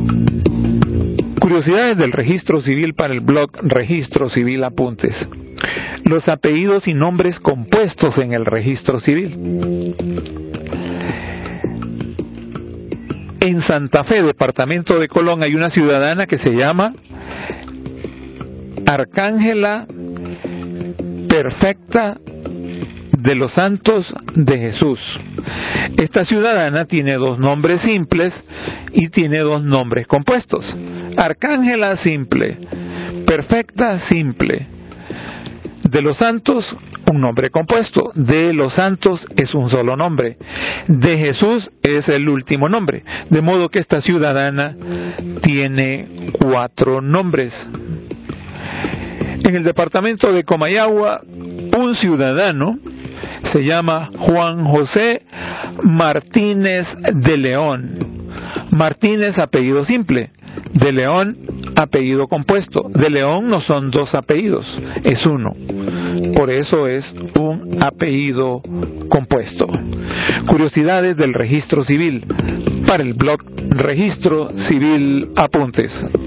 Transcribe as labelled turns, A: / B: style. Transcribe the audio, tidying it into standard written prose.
A: Curiosidades del registro civil para el blog Registro Civil Apuntes. Los apellidos y nombres compuestos en el registro civil. En Santa Fe, departamento de Colón, hay una ciudadana que se llama Arcángela Perfecta de los Santos de Jesús. Esta ciudadana tiene 2 nombres simples y tiene 2 nombres compuestos. Arcángela simple, Perfecta simple. De los Santos, un nombre compuesto. De los Santos es un solo nombre. De Jesús es el último nombre. De modo que esta ciudadana tiene 4 nombres. En el departamento de Comayagua, un ciudadano se llama Juan José Martínez de León. Martínez, apellido simple. De León, apellido compuesto. De León no son 2 apellidos, es uno. Por eso es un apellido compuesto. Curiosidades del registro civil para el blog Registro Civil Apuntes.